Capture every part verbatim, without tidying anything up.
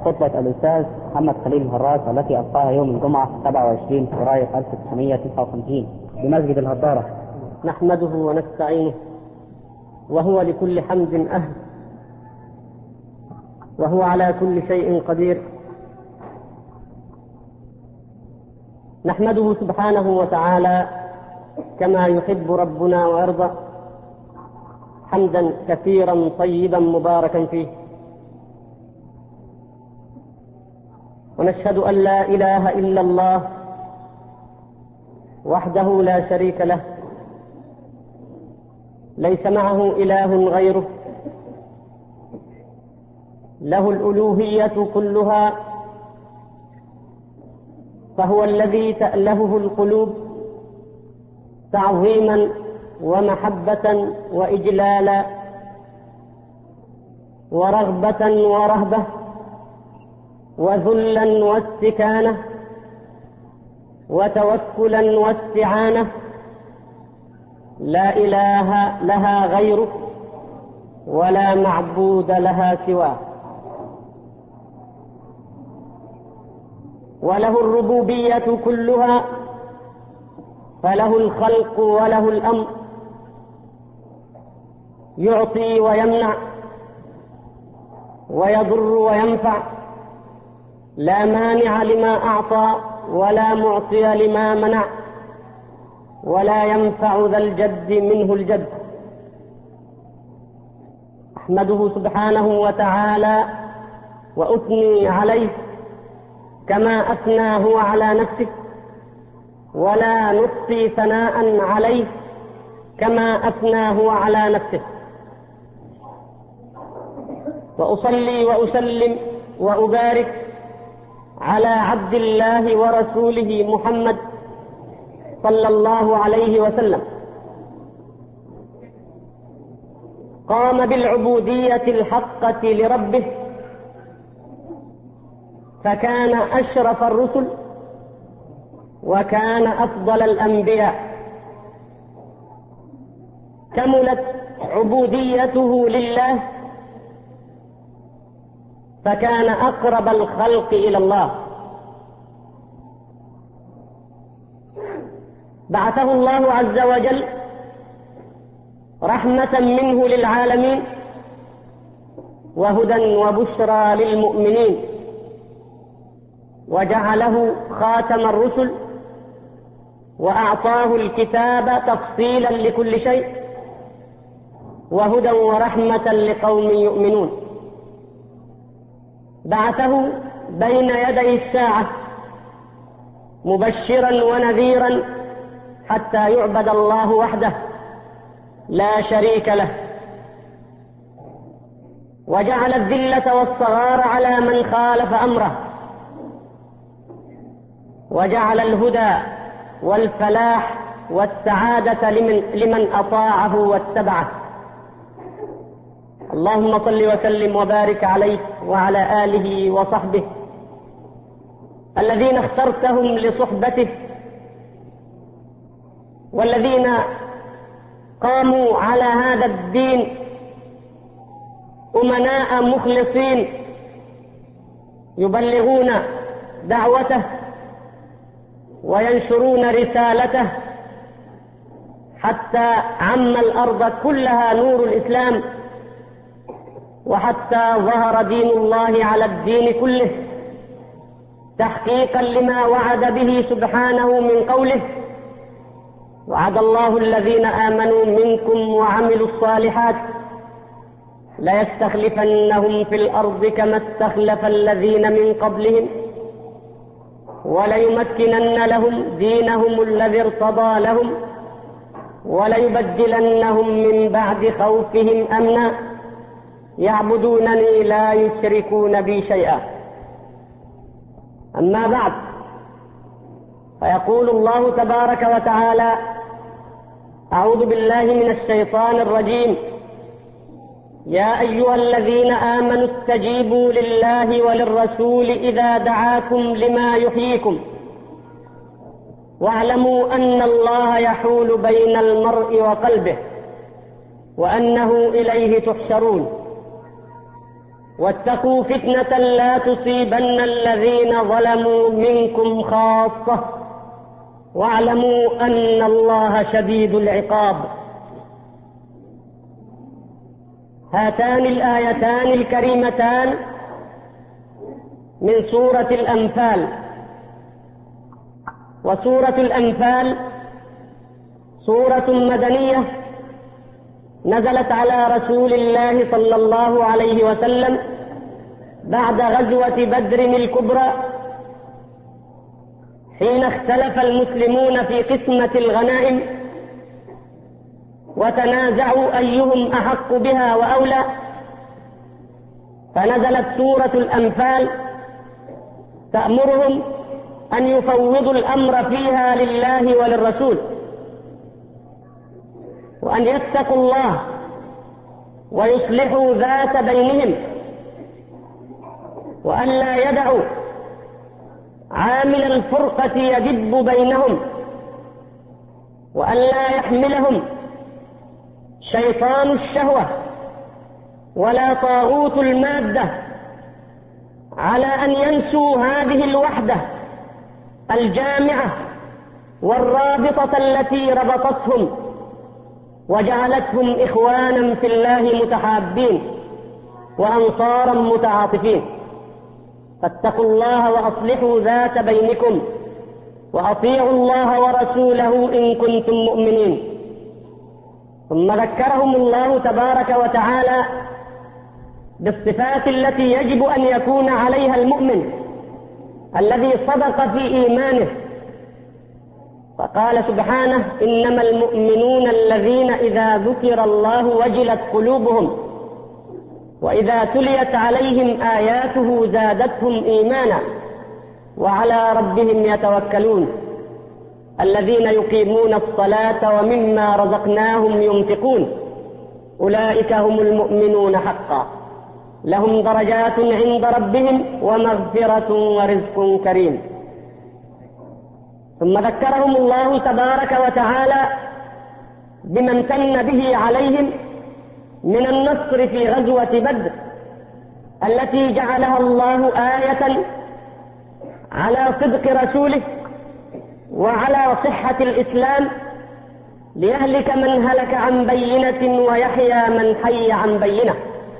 خطبة الأستاذ محمد خليل الهراس التي ألقاها يوم الجمعة سبعة وعشرين فبراير ألف وتسعمائة وتسعة وخمسين بمسجد الهضارة. نحمده ونستعينه وهو لكل حمد أهل، وهو على كل شيء قدير. نحمده سبحانه وتعالى كما يحب ربنا ويرضى، حمدا كثيرا طيبا مباركا فيه. ونشهد أن لا إله إلا الله وحده لا شريك له، ليس معه إله غيره، له الألوهية كلها، فهو الذي تألهه القلوب تعظيما ومحبة وإجلالا ورغبة ورهبة وذلا واستكانة وتوكلا واستعانة. لا إله لها غيره ولا معبود لها سواه، وله الربوبية كلها، فله الخلق وله الأمر، يعطي ويمنع ويضر وينفع، لا مانع لما أعطى ولا معطي لما منع، ولا ينفع ذا الجد منه الجد. أحمده سبحانه وتعالى وأثني عليه كما أثنى هو على نفسه، ولا نحصي ثناء عليه كما أثنى هو على نفسه. وأصلي وأسلم وأبارك على عبد الله ورسوله محمد صلى الله عليه وسلم، قام بالعبودية الحقة لربه، فكان أشرف الرسل وكان أفضل الأنبياء. كملت عبوديته لله، فكان أقرب الخلق إلى الله. بعثه الله عز وجل رحمة منه للعالمين وهدى وبشرى للمؤمنين، وجعله خاتم الرسل وأعطاه الكتاب تفصيلا لكل شيء وهدى ورحمة لقوم يؤمنون. بعثه بين يدي الساعة مبشرا ونذيرا حتى يعبد الله وحده لا شريك له، وجعل الذلة والصغار على من خالف أمره، وجعل الهدى والفلاح والسعادة لمن, لمن أطاعه واتبعه. اللهم صل وسلم وبارك عليه وعلى آله وصحبه الذين اخترتهم لصحبته، والذين قاموا على هذا الدين أمناء مخلصين يبلغون دعوته وينشرون رسالته حتى عم الأرض كلها نور الإسلام، وحتى ظهر دين الله على الدين كله، تحقيقا لما وعد به سبحانه من قوله: وعد الله الذين آمنوا منكم وعملوا الصالحات ليستخلفنهم في الأرض كما استخلف الذين من قبلهم وليمكنن لهم دينهم الذي ارتضى لهم وليبدلنهم من بعد خوفهم أمنا يعبدونني لا يشركون بي شيئا. أما بعد، فيقول الله تبارك وتعالى: أعوذ بالله من الشيطان الرجيم، يا أيها الذين آمنوا استجيبوا لله وللرسول إذا دعاكم لما يحييكم واعلموا أن الله يحول بين المرء وقلبه وأنه إليه تحشرون. واتقوا فتنة لا تصيبن الذين ظلموا منكم خاصة واعلموا أن الله شديد العقاب. هاتان الآيتان الكريمتان من سورة الأنفال. وسورة الأنفال سورة مدنية نزلت على رسول الله صلى الله عليه وسلم بعد غزوة بدر الكبرى، حين اختلف المسلمون في قسمة الغنائم وتنازعوا أيهم أحق بها وأولى، فنزلت سورة الأنفال تأمرهم أن يفوضوا الأمر فيها لله وللرسول، وأن يتقوا الله ويصلحوا ذات بينهم، وأن لا يدعوا عامل الفرقة يدب بينهم، وأن لا يحملهم شيطان الشهوة ولا طاغوت المادة على أن ينسوا هذه الوحدة الجامعة والرابطة التي ربطتهم وجعلتهم إخوانا في الله متحابين وأنصارا متعاطفين. فاتقوا الله وأصلحوا ذات بينكم وأطيعوا الله ورسوله إن كنتم مؤمنين. ثم ذكرهم الله تبارك وتعالى بالصفات التي يجب أن يكون عليها المؤمن الذي صدق في إيمانه، فقال سبحانه: إنما المؤمنون الذين إذا ذكر الله وجلت قلوبهم وإذا تليت عليهم آياته زادتهم إيمانا وعلى ربهم يتوكلون الذين يقيمون الصلاة ومما رزقناهم ينفقون أولئك هم المؤمنون حقا لهم درجات عند ربهم ومغفرة ورزق كريم. ثم ذكرهم الله تبارك وتعالى بما امتن به عليهم من النصر في غزوة بدر التي جعلها الله آية على صدق رسوله وعلى صحة الإسلام، ليهلك من هلك عن بينة ويحيى من حي عن بينة.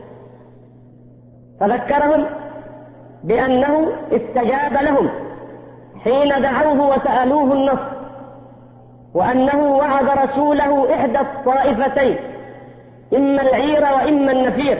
فذكرهم بأنه استجاب لهم حين دعوه وسألوه النصر، وأنه وعد رسوله إحدى الطائفتين إما العير وإما النفير،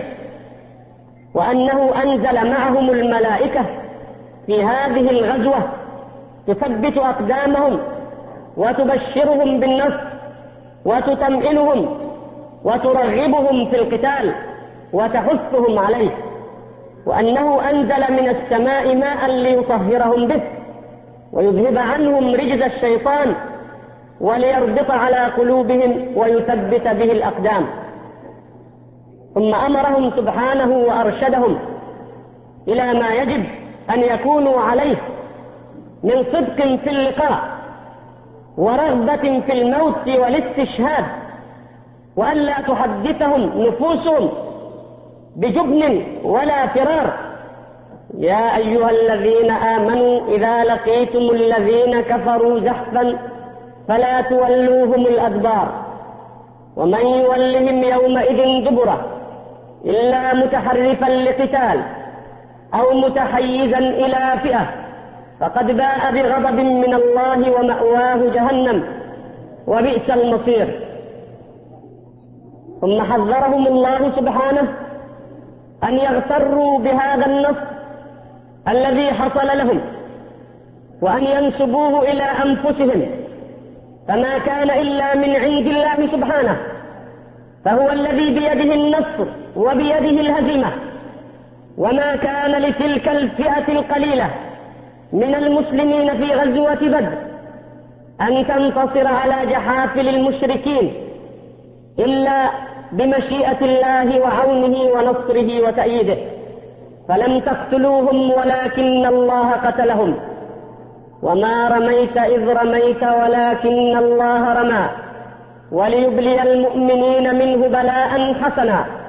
وأنه أنزل معهم الملائكة في هذه الغزوة تثبت أقدامهم وتبشرهم بالنصر وتطمئنهم وترغبهم في القتال وتحثهم عليه، وأنه أنزل من السماء ماء ليطهرهم به ويذهب عنهم رجز الشيطان وليربط على قلوبهم ويثبت به الأقدام. ثم أمرهم سبحانه وأرشدهم إلى ما يجب أن يكونوا عليه من صدق في اللقاء ورغبة في الموت والاستشهاد، وألا تحدثهم نفوسهم بجبن ولا فرار. يا أيها الذين آمنوا إذا لقيتم الذين كفروا زحفا فلا تولوهم الأدبار ومن يولهم يومئذ دبره إلا متحرفا لقتال أو متحيزا إلى فئة فقد باء بغضب من الله ومأواه جهنم وبئس المصير. ثم حذرهم الله سبحانه أن يغتروا بهذا النصر الذي حصل لهم وأن ينسبوه إلى أنفسهم، فما كان إلا من عند الله سبحانه، فهو الذي بيده النصر وبيده الهزيمة، وما كان لتلك الفئة القليلة من المسلمين في غزوة بدر أن تنتصر على جحافل المشركين إلا بمشيئة الله وعونه ونصره وتأييده، فلم تقتلوهم ولكن الله قتلهم وما رميت إذ رميت ولكن الله رمى وليبلي المؤمنين منه بلاء حسنا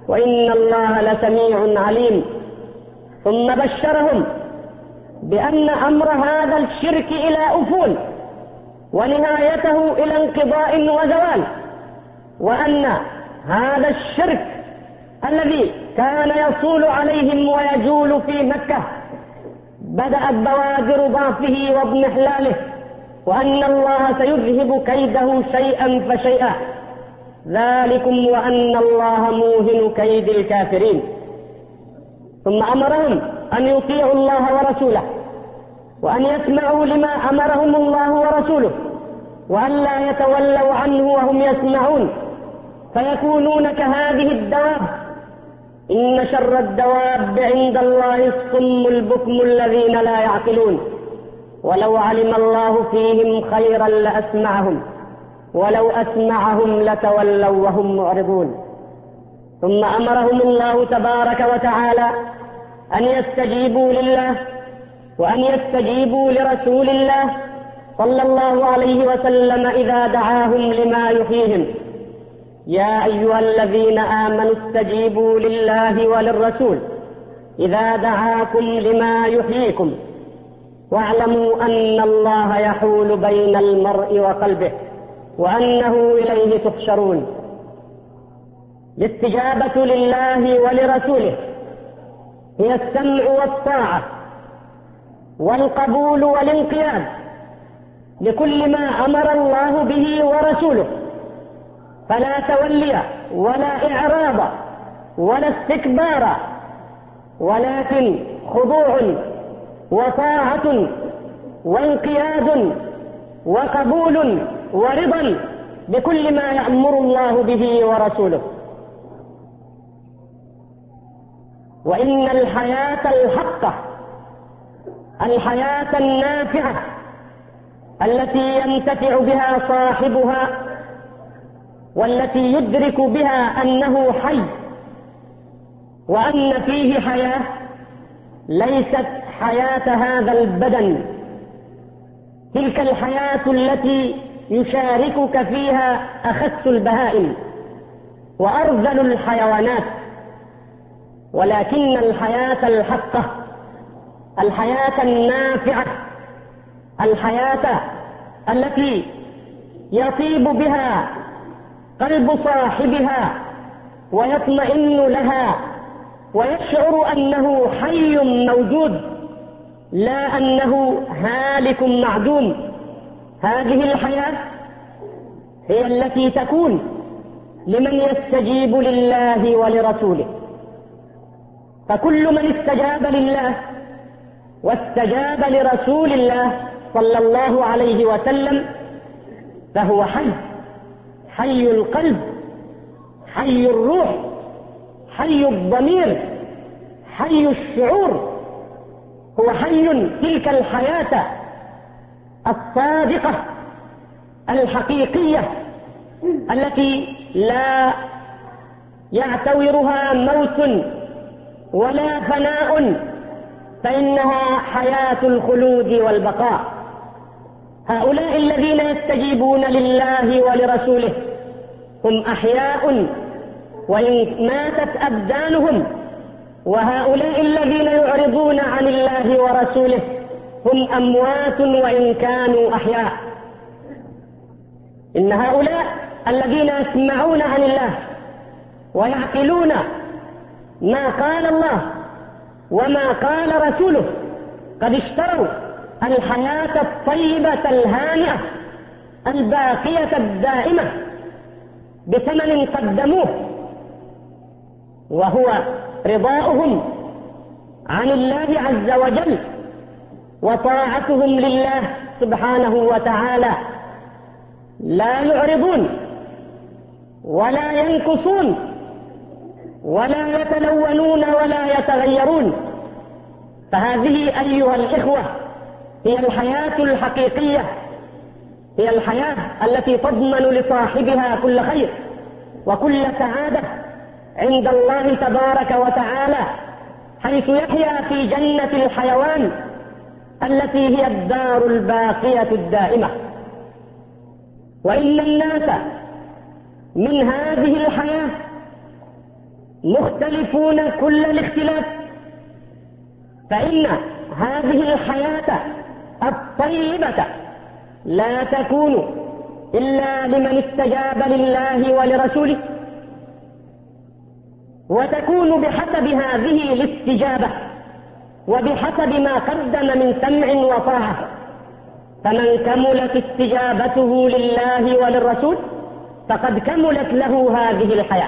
وإن الله لسميع عليم. ثم بشرهم بأن أمر هذا الشرك إلى أفول ونهايته إلى انقضاء وزوال، وأن هذا الشرك الذي كان يصول عليهم ويجول في مكة بدأت بوادر ضعفه واضمحلاله، وأن الله سيذهب كيده شيئا فشيئا. ذلكم وأن الله موهن كيد الكافرين. ثم أمرهم أن يطيعوا الله ورسوله، وأن يسمعوا لما أمرهم الله ورسوله، وأن لا يتولوا عنه وهم يسمعون فيكونون كهذه الدواب. إن شر الدواب عند الله الصم البكم الذين لا يعقلون. ولو علم الله فيهم خيرا لأسمعهم، ولو أسمعهم لتولوا وهم معرضون. ثم أمرهم الله تبارك وتعالى أن يستجيبوا لله وأن يستجيبوا لرسول الله صلى الله عليه وسلم إذا دعاهم لما يحييهم. يا أيها الذين آمنوا استجيبوا لله وللرسول إذا دعاكم لما يحييكم واعلموا أن الله يحول بين المرء وقلبه وأنه إليه تحشرون. الاستجابة لله ولرسوله هي السمع والطاعة والقبول والانقياد لكل ما أمر الله به ورسوله، فلا تولي ولا إعراض ولا استكبار، ولكن خضوع وطاعة وانقياد وقبول ورضا بكل ما يأمر الله به ورسوله. وإن الحياة الحقة، الحياة النافعة التي ينتفع بها صاحبها والتي يدرك بها أنه حي وأن فيه حياة، ليست حياة هذا البدن، تلك الحياة التي يشاركك فيها أخس البهائم وأرذل الحيوانات، ولكن الحياة الحقة، الحياة النافعة، الحياة التي يطيب بها قلب صاحبها ويطمئن لها ويشعر أنه حي موجود لا أنه هالك معدوم. هذه الحياة هي التي تكون لمن يستجيب لله ولرسوله. فكل من استجاب لله واستجاب لرسول الله صلى الله عليه وسلم فهو حي، حي القلب، حي الروح، حي الضمير، حي الشعور، هو حي تلك الحياة الصادقة الحقيقية التي لا يعتورها موت ولا فناء، فإنها حياة الخلود والبقاء. هؤلاء الذين يستجيبون لله ولرسوله هم أحياء وإن ماتت أبدانهم، وهؤلاء الذين يعرضون عن الله ورسوله هم أموات وإن كانوا أحياء. إن هؤلاء الذين يسمعون عن الله ويعقلون ما قال الله وما قال رسوله قد اشتروا الحياة الطيبة الهانئة الباقية الدائمة بثمن قدموه، وهو رضاؤهم عن الله عز وجل وطاعتهم لله سبحانه وتعالى. لا يعرضون ولا ينكصون ولا يتلونون ولا يتغيرون. فهذه أيها الإخوة هي الحياة الحقيقية، هي الحياة التي تضمن لصاحبها كل خير وكل سعادة عند الله تبارك وتعالى، حيث يحيا في جنة الحيوان التي هي الدار الباقية الدائمة. وإن الناس من هذه الحياة مختلفون كل الاختلاف، فإن هذه الحياة الطيبة لا تكون إلا لمن استجاب لله ولرسوله، وتكون بحسب هذه الاستجابة وبحسب ما قدم من سمع وطاعة. فمن كملت استجابته لله وللرسول فقد كملت له هذه الحياة،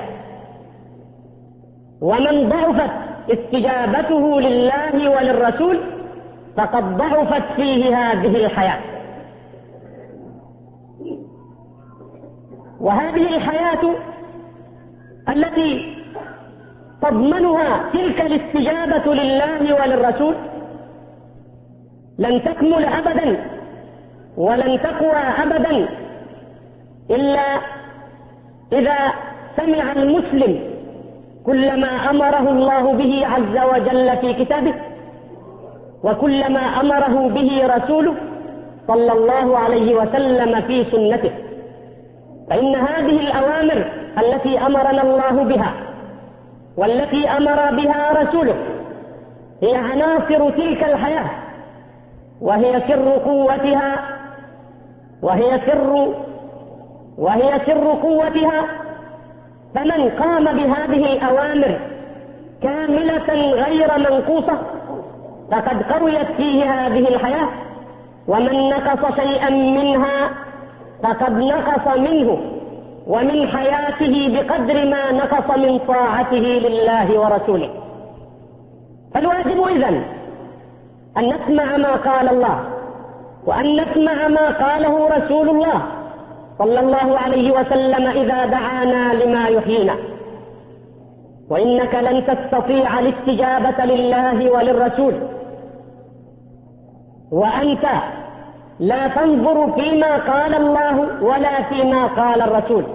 ومن ضعفت استجابته لله وللرسول فقد ضعفت فيه هذه الحياة. وهذه الحياة التي تضمنها تلك الاستجابة لله وللرسول لن تكمل أبدا ولن تقوى أبدا إلا إذا سمع المسلم كل ما أمره الله به عز وجل في كتابه، وكل ما أمره به رسوله صلى الله عليه وسلم في سنته. فإن هذه الأوامر التي أمرنا الله بها والتي أمر بها رسوله هي عناصر تلك الحياة، وهي سر قوتها وهي سر وهي سر قوتها. فمن قام بهذه الأوامر كاملة غير منقوصة فقد قويت فيه هذه الحياة، ومن نقص شيئا منها فقد نقص منه ومن حياته بقدر ما نقص من طاعته لله ورسوله. فالواجب إذن أن نسمع ما قال الله، وأن نسمع ما قاله رسول الله صلى الله عليه وسلم إذا دعانا لما يحيينا. وإنك لن تستطيع الاستجابة لله وللرسول وأنت لا تنظر فيما قال الله ولا فيما قال الرسول.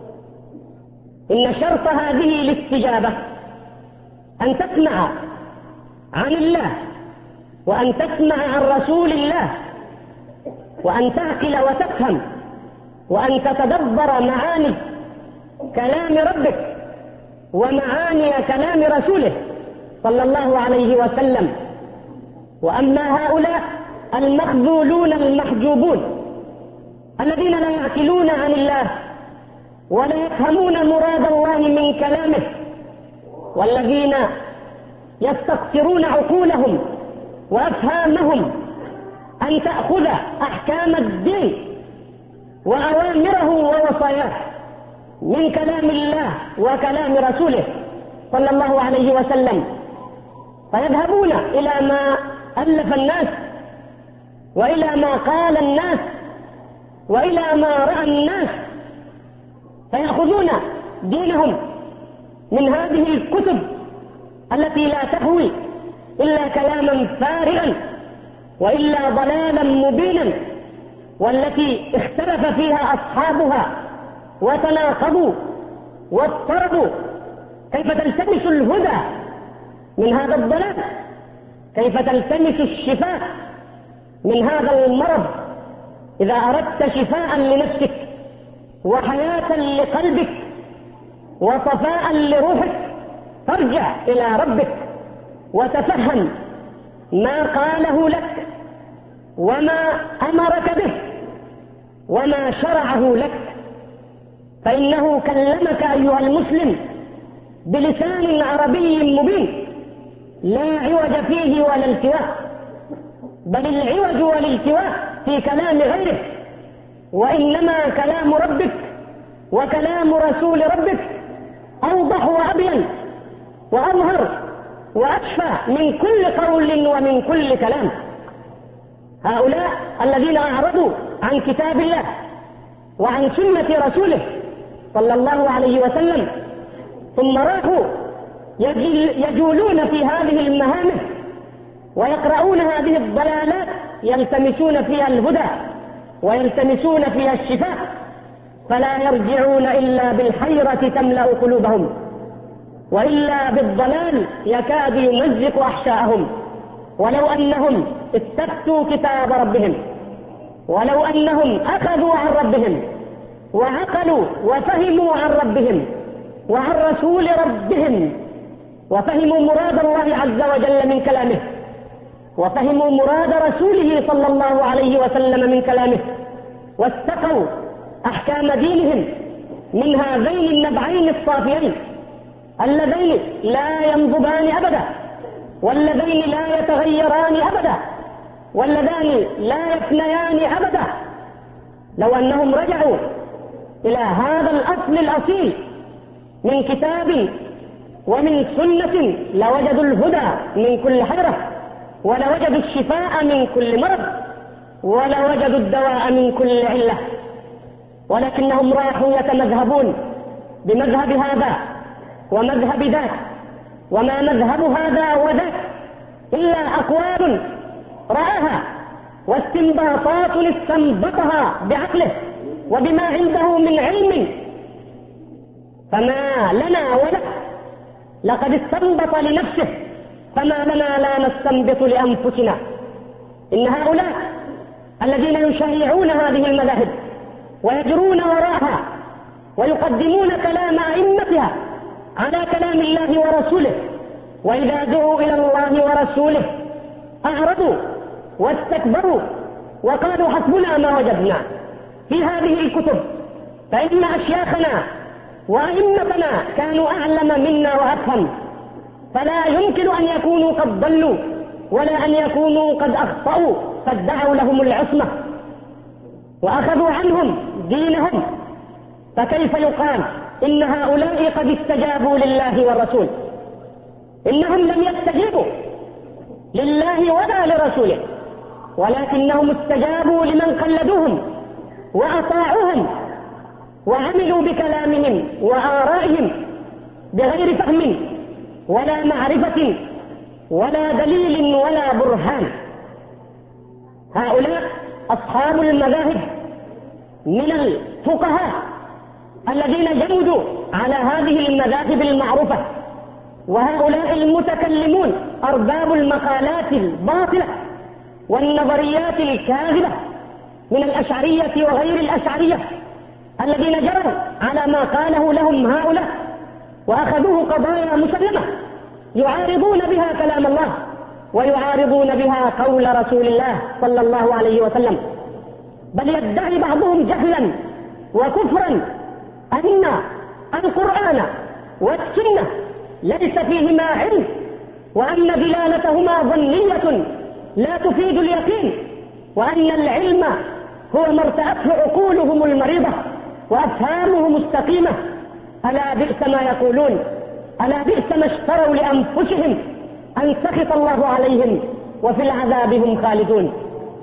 إن شرط هذه الاستجابة أن تسمع عن الله، وأن تسمع عن رسول الله، وأن تعقل وتفهم، وأن تتدبر معاني كلام ربك ومعاني كلام رسوله صلى الله عليه وسلم. وأما هؤلاء المخذولون المحجوبون الذين لا يعقلون عن الله ولا يفهمون مراد الله من كلامه، والذين يستقصرون عقولهم وأفهامهم أن تأخذ أحكام الدين وأوامره ووصاياه من كلام الله وكلام رسوله صلى الله عليه وسلم، فيذهبون إلى ما ألف الناس وإلى ما قال الناس وإلى ما رأى الناس، فيأخذون دينهم من هذه الكتب التي لا تحوي إلا كلاما فارغا وإلا ضلالا مبينا، والتي اختلف فيها أصحابها وتناقضوا واضطربوا. كيف تلتمس الهدى من هذا الضلال؟ كيف تلتمس الشفاء من هذا المرض؟ إذا أردت شفاء لنفسك وحياة لقلبك وصفاء لروحك فارجع إلى ربك وتفهم ما قاله لك وما أمرك به وما شرعه لك، فإنه كلمك أيها المسلم بلسان عربي مبين لا عوج فيه ولا التواء، بل العوج والالتواء في كلام غيره، وإنما كلام ربك وكلام رسول ربك أوضح وأبين وأظهر وأشفى من كل قول ومن كل كلام. هؤلاء الذين أعرضوا عن كتاب الله وعن سنة رسوله صلى الله عليه وسلم ثم راحوا يجولون في هذه المهامه ويقرؤون هذه الضلالات يلتمسون فيها الهدى ويلتمسون فيها الشفاء، فلا يرجعون إلا بالحيرة تملأ قلوبهم، وإلا بالضلال يكاد يمزق أحشاءهم. ولو أنهم استفتوا كتاب ربهم، ولو أنهم أخذوا عن ربهم وعقلوا وفهموا عن ربهم وعن رسول ربهم، وفهموا مراد الله عز وجل من كلامه، وفهموا مراد رسوله صلى الله عليه وسلم من كلامه، واستقوا أحكام دينهم من هذين النبعين الصافيين اللذين لا ينضبان أبدا، واللذين لا يتغيران أبدا، واللذان لا يفنيان أبدا. لو أنهم رجعوا إلى هذا الأصل الأصيل من كتاب ومن سنة لوجدوا الهدى من كل حيرة، ولوجدوا الشفاء من كل مرض، ولوجدوا الدواء من كل علة. ولكنهم راحوا يتمذهبون بمذهب هذا ومذهب ذاك، وما مذهب هذا وذاك إلا أقوال رآها واستنباطات استنبطها بعقله وبما عنده من علم، فما لنا وله. لقد استنبط لنفسه، فما لنا لا نستنبط لأنفسنا. إن هؤلاء الذين يشيعون هذه المذاهب ويجرون وراءها ويقدمون كلام أئمتها على كلام الله ورسوله، وإذا دعوا إلى الله ورسوله أعرضوا واستكبروا وقالوا حسبنا ما وجدنا في هذه الكتب، فإن أشياخنا وأئمتنا كانوا أعلم منا وأفهم، فلا يمكن أن يكونوا قد ضلوا ولا أن يكونوا قد أخطأوا، فادعوا لهم العصمة وأخذوا عنهم دينهم. فكيف يقال إن هؤلاء قد استجابوا لله والرسول؟ إنهم لم يستجيبوا لله ولا لرسوله، ولكنهم استجابوا لمن قلدوهم وأطاعوهم وعملوا بكلامهم وآرائهم بغير فهم ولا معرفة ولا دليل ولا برهان. هؤلاء أصحاب المذاهب من الفقهاء الذين جمدوا على هذه المذاهب المعروفة، وهؤلاء المتكلمون أرباب المقالات الباطلة والنظريات الكاذبة من الأشعرية وغير الأشعرية الذين جروا على ما قاله لهم هؤلاء وأخذوه قضايا مسلمة يعارضون بها كلام الله ويعارضون بها قول رسول الله صلى الله عليه وسلم. بل يدعي بعضهم جهلا وكفرا أن القرآن والسنة ليس فيهما علم، وأن دلالتهما ظنية لا تفيد اليقين، وأن العلم هو ما ارتأته عقولهم المريضة وأفهامهم السقيمة. ألا بئس ما يقولون، ألا بئس ما اشتروا لأنفسهم أن سخط الله عليهم وفي العذاب هم خالدون.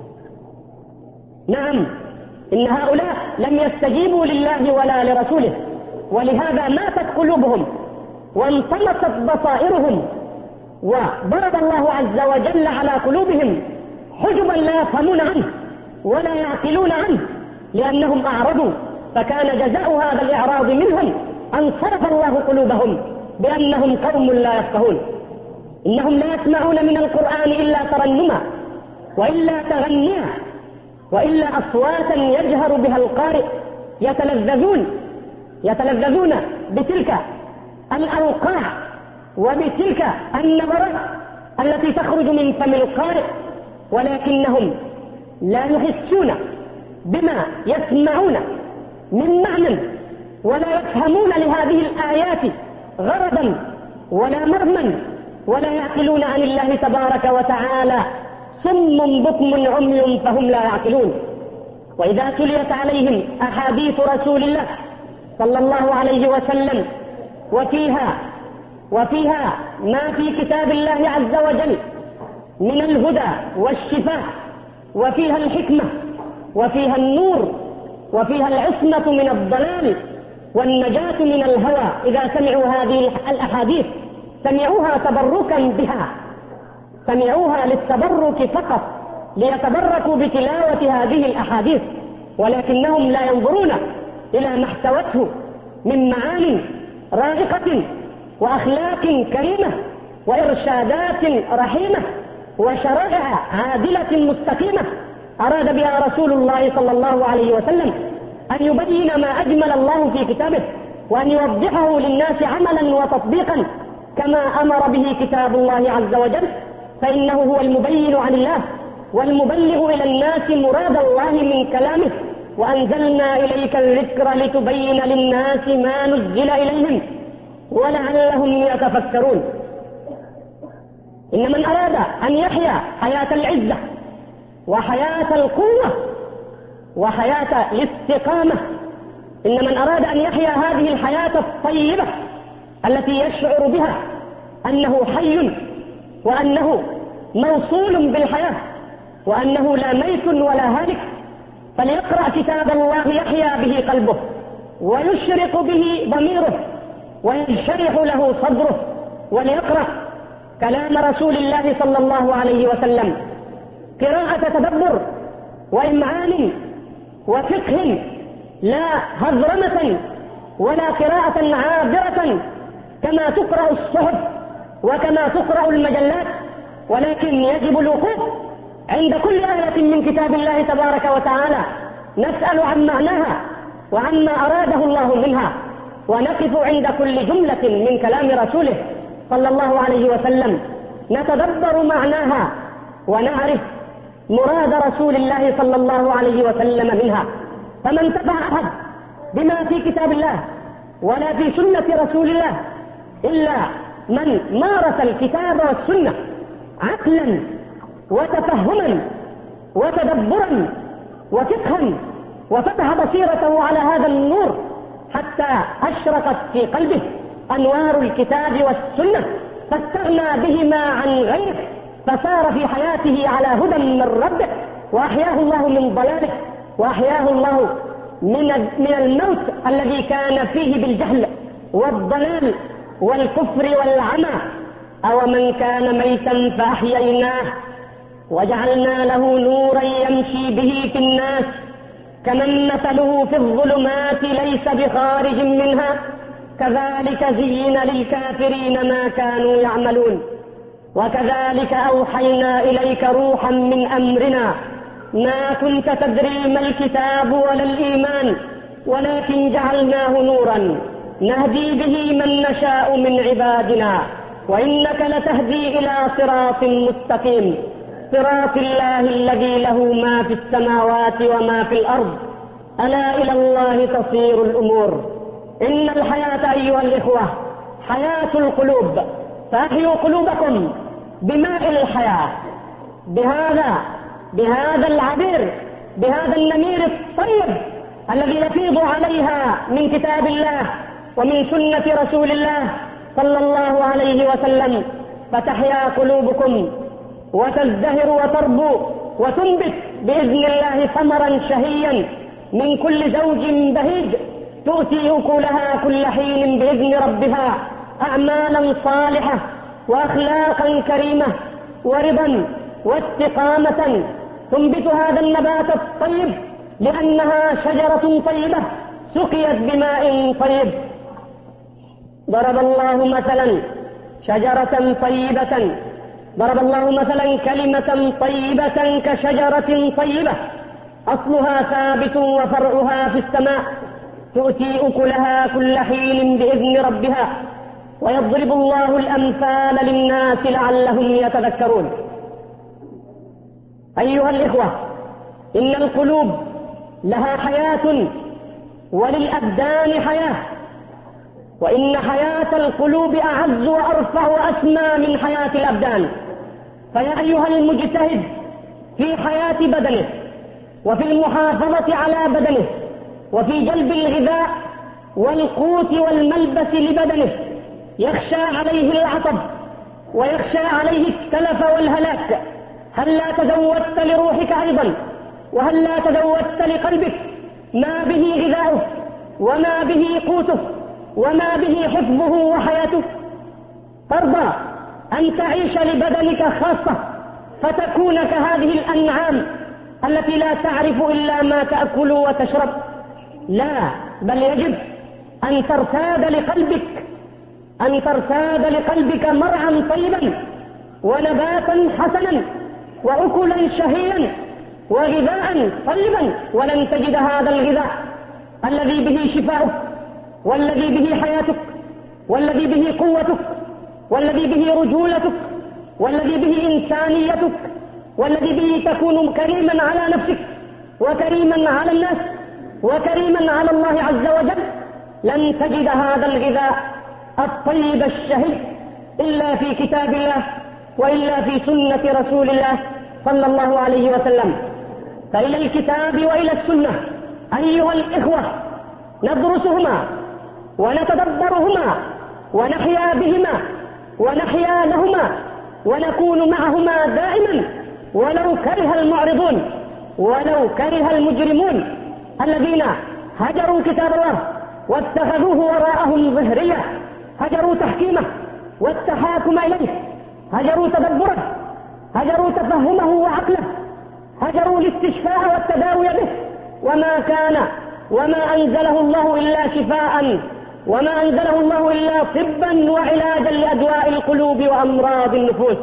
نعم، إن هؤلاء لم يستجيبوا لله ولا لرسوله، ولهذا ماتت قلوبهم وانطمست بصائرهم، وضرب الله عز وجل على قلوبهم حجبا لا يفهمون عنه ولا يعقلون عنه، لأنهم أعرضوا، فكان جزاء هذا الإعراض منهم أن صرف الله قلوبهم بأنهم قوم لا يفقهون. إنهم لا يسمعون من القرآن إلا ترنما وإلا تغنيا وإلا أصواتا يجهر بها القارئ، يتلذذون يتلذذون بتلك الأوقاع وبتلك النبرات التي تخرج من فم القارئ، ولكنهم لا يحسون بما يسمعون من معنى ولا يفهمون لهذه الآيات غرضا ولا مرما، ولا يعقلون عن الله تبارك وتعالى، صم بكم عمي فهم لا يعقلون. وإذا تليت عليهم أحاديث رسول الله صلى الله عليه وسلم وفيها وفيها ما في كتاب الله عز وجل من الهدى والشفاء، وفيها الحكمة وفيها النور وفيها العصمة من الضلال والنجاة من الهوى، إذا سمعوا هذه الأحاديث سمعوها تبركا بها، سمعوها للتبرك فقط ليتبركوا بتلاوة هذه الأحاديث، ولكنهم لا ينظرون إلى ما احتوته من معان رائقة وأخلاق كريمة وإرشادات رحيمة وشرائع عادلة مستقيمة أراد بها رسول الله صلى الله عليه وسلم أن يبين ما أجمل الله في كتابه وأن يوضحه للناس عملا وتطبيقا كما أمر به كتاب الله عز وجل، فإنه هو المبين عن الله والمبلغ إلى الناس مراد الله من كلامه. وأنزلنا إليك الذكر لتبين للناس ما نزل إليهم ولعلهم يتفكرون. إن من أراد أن يحيا حياة العزة وحياة القوة وحياة الاستقامة، إن من أراد أن يحيا هذه الحياة الطيبة التي يشعر بها أنه حي وأنه موصول بالحياة وأنه لا ميت ولا هالك، فليقرأ كتاب الله يحيا به قلبه ويشرق به ضميره وينشرح له صدره، وليقرأ كلام رسول الله صلى الله عليه وسلم قراءة تدبر وإمعان وفقه، لا هضرمة ولا قراءة عابرة كما تقرأ الصحف وكما تقرأ المجلات، ولكن يجب الوقوف عند كل آية من كتاب الله تبارك وتعالى نسأل عن معناها وعما أراده الله منها، ونقف عند كل جملة من كلام رسوله صلى الله عليه وسلم نتدبر معناها ونعرف مراد رسول الله صلى الله عليه وسلم منها. فمن تبع أحد بما في كتاب الله ولا في سنة رسول الله إلا من مارس الكتاب والسنة عقلا وتفهما وتدبرا وفقها وفتح بصيرته على هذا النور حتى أشرقت في قلبه أنوار الكتاب والسنة فاستغنى بهما عن غيره، فصار في حياته على هدى من ربه، وأحياه الله من ضلاله، وأحياه الله من من الموت الذي كان فيه بالجهل والضلال والكفر والعمى. أو من كان ميتا فأحييناه وجعلنا له نورا يمشي به في الناس كمن مثله في الظلمات ليس بخارج منها كذلك زين للكافرين ما كانوا يعملون. وكذلك أوحينا إليك روحا من أمرنا ما كنت تدري ما الكتاب ولا الإيمان ولكن جعلناه نورا نهدي به من نشاء من عبادنا وإنك لتهدي إلى صراط مستقيم صراط الله الذي له ما في السماوات وما في الأرض ألا إلى الله تصير الأمور. إن الحياة أيها الإخوة حياة القلوب، فأحيوا قلوبكم بماء الحياة، بهذا بهذا العبير، بهذا النمير الطيب الذي يفيض عليها من كتاب الله ومن سنة رسول الله صلى الله عليه وسلم، فتحيا قلوبكم وتزدهر وتربو وتنبت بإذن الله ثمرا شهيا من كل زوج بهيج تؤتي أكلها كل حين بإذن ربها أعمالا صالحة وأخلاقا كريمة ورضا واستقامة. تنبت هذا النبات الطيب لأنها شجرة طيبة سقيت بماء طيب. ضرب الله مثلا شجرة طيبة ضرب الله مثلا كلمة طيبة كشجرة طيبة أصلها ثابت وفرعها في السماء تؤتي أكلها كل حين بإذن ربها ويضرب الله الأمثال للناس لعلهم يتذكرون. أيها الإخوة، إن القلوب لها حياة وللأبدان حياة، وإن حياة القلوب أعز وأرفع وأسمى من حياة الأبدان. فيا أيها المجتهد في حياة بدنه وفي المحافظة على بدنه وفي جلب الغذاء والقوت والملبس لبدنه، يخشى عليه العطب ويخشى عليه التلف والهلاك، هل لا تزودت لروحك أيضا؟ وهل لا تزودت لقلبك ما به غذاؤه وما به قوته وما به حفظه وحياته؟ ترضى أن تعيش لبدنك خاصة فتكون كهذه الأنعام التي لا تعرف إلا ما تأكل وتشرب؟ لا، بل يجب أن ترتاد لقلبك أن ترتاد لقلبك مرعا طيبا ونباتا حسنا وأكلا شهيا وغذاء طيبا، ولن تجد هذا الغذاء الذي به شفاؤك والذي به حياتك، والذي به قوتك، والذي به رجولتك، والذي به إنسانيتك، والذي به تكون كريما على نفسك وكريما على الناس وكريما على الله عز وجل، لن تجد هذا الغذاء الطيب الشهي إلا في كتاب الله وإلا في سنة رسول الله صلى الله عليه وسلم. فإلى الكتاب وإلى السنة أيها الإخوة ندرسهما ونتدبرهما ونحيا بهما ونحيا لهما ونكون معهما دائما، ولو كره المعرضون ولو كره المجرمون الذين هجروا كتاب الله واتخذوه وراءهم ظهرية، هجروا تحكيمه والتحاكم إليه، هجروا تدبره، هجروا تفهمه وعقله، هجروا الاستشفاء والتداوي به، وما كان وما أنزله الله إلا شفاء، وما أنزله الله إلا طبا وعلاجا لأدواء القلوب وأمراض النفوس.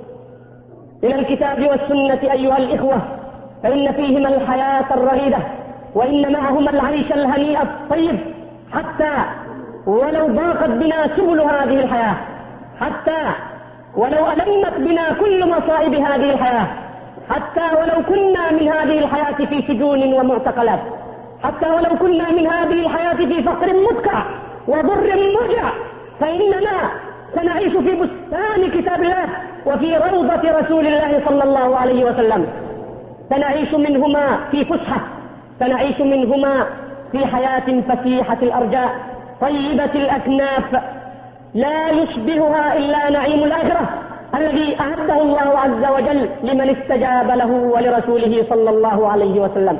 إلى الكتاب والسنة أيها الإخوة، فإن فيهما الحياة الرغيدة، وإن معهما العيش الهنيء الطيب، حتى ولو ضاقت بنا سبل هذه الحياة، حتى ولو ألمت بنا كل مصائب هذه الحياة، حتى ولو كنا من هذه الحياة في سجون ومعتقلات، حتى ولو كنا من هذه الحياة في فقر مدقع وضر موجع، فإننا سنعيش في بستان كتاب الله وفي روضة رسول الله صلى الله عليه وسلم، سنعيش منهما في فسحة، سنعيش منهما في حياة فسيحة الأرجاء طيبة الأكناف، لا يشبهها إلا نعيم الآخرة الذي أعده الله عز وجل لمن استجاب له ولرسوله صلى الله عليه وسلم.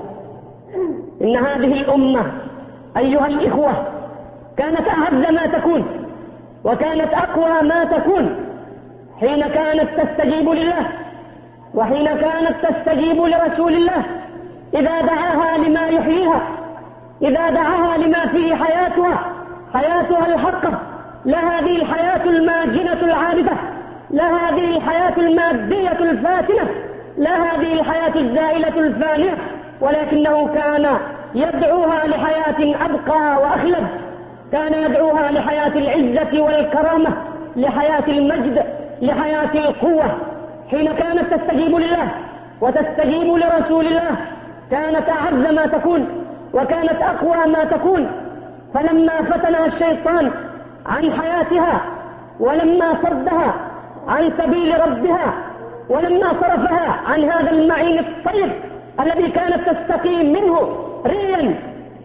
إن هذه الأمة أيها الإخوة كانت أعز ما تكون وكانت أقوى ما تكون حين كانت تستجيب لله، وحين كانت تستجيب لرسول الله إذا دعاها لما يحييها، إذا دعاها لما فيه حياتها، حياتها الحقة، لا هذه الحياة الماجنة العابثة، لا هذه الحياة المادية الفاتنة، لا هذه الحياة الزائلة الفانية، ولكنه كان يدعوها لحياة أبقى وأخلد، كان يدعوها لحياة العزة والكرامة، لحياة المجد، لحياة القوة. حين كانت تستجيب لله وتستجيب لرسول الله كانت أعز ما تكون وكانت أقوى ما تكون. فلما فتنها الشيطان عن حياتها، ولما صدها عن سبيل ربها، ولما صرفها عن هذا المعين الطيب الذي كانت تستقيم منه ريا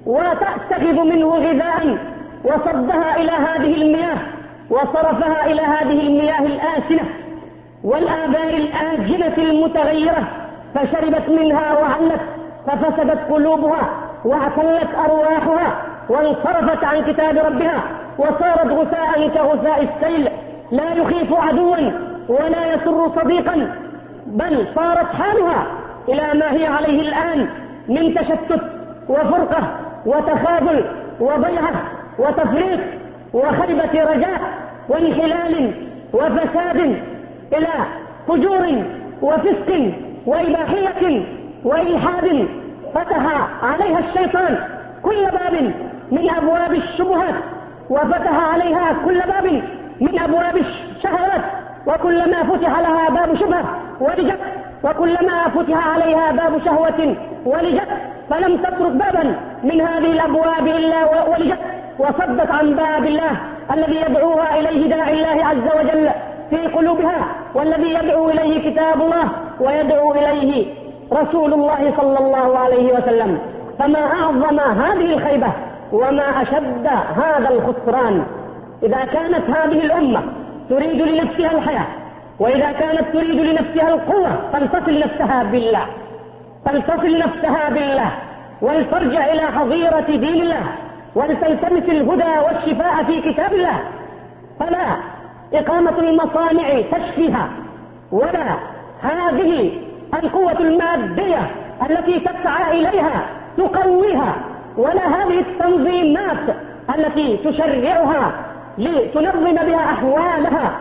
وتأتخذ منه غذاء، وصدها إلى هذه المياه وصرفها إلى هذه المياه الآسنة والآبار الآجنة المتغيرة، فشربت منها وعلت، ففسدت قلوبها واعتلت أرواحها وانصرفت عن كتاب ربها، وصارت غثاء كغثاء السيل، لا يخيف عدوا ولا يسر صديقا، بل صارت حالها إلى ما هي عليه الآن من تشتت وفرقة وتخاذل وضيعة وتفريط وخيبة رجاء وانحلال وفساد، إلى فجور وفسق وإباحية وإلحاد. فتح عليها الشيطان كل باب من أبواب الشبهات، وفتح عليها كل باب من أبواب الشهوات، وكلما فتح لها باب شبهة ولجت، وكلما فتح عليها باب شهوة ولجت، فلم تترك بابا من هذه الأبواب إلا ولجت، وصدت عن باب الله الذي يدعوها إليه داعي الله عز وجل في قلوبها، والذي يدعو إليه كتاب الله ويدعو إليه رسول الله صلى الله عليه وسلم. فما أعظم هذه الخيبة وما أشد هذا الخسران إذا كانت هذه الأمة تريد لنفسها الحياة، وإذا كانت تريد لنفسها القوة، فلتصل نفسها بالله، فلتصل نفسها بالله ولترجع إلى حظيرة دين الله، ولتلتمس الهدى والشفاء في كتاب الله. فلا إقامة المصانع تشفيها، ولا هذه القوة المادية التي تسعى إليها تقويها، ولا هذه التنظيمات التي تشرعها لتنظم بها أحوالها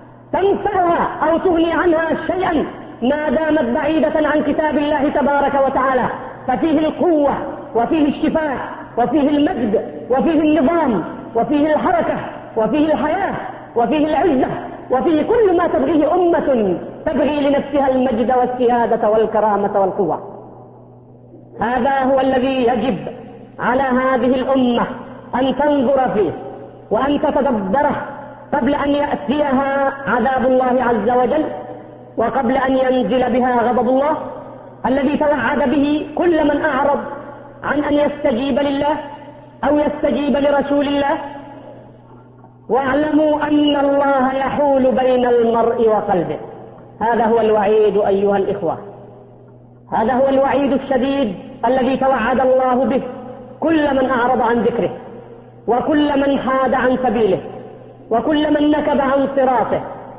تنفعها أو تغني عنها شيئا ما دامت بعيدة عن كتاب الله تبارك وتعالى. ففيه القوة وفيه الشفاء وفيه المجد وفيه النظام وفيه الحركة وفيه الحياة وفيه العزة وفيه كل ما تبغيه أمة تبغي لنفسها المجد والسيادة والكرامة والقوة. هذا هو الذي يجب على هذه الأمة أن تنظر فيه وأن تتدبره قبل أن يأتيها عذاب الله عز وجل وقبل أن ينزل بها غضب الله الذي توعد به كل من أعرض عن أن يستجيب لله أو يستجيب لرسول الله. واعلموا أن الله يحول بين المرء وقلبه. هذا هو الوعيد أيها الإخوة، هذا هو الوعيد الشديد الذي توعد الله به كل من أعرض عن ذكره وكل من حاد عن سبيله وكل من نكب عن صراطه.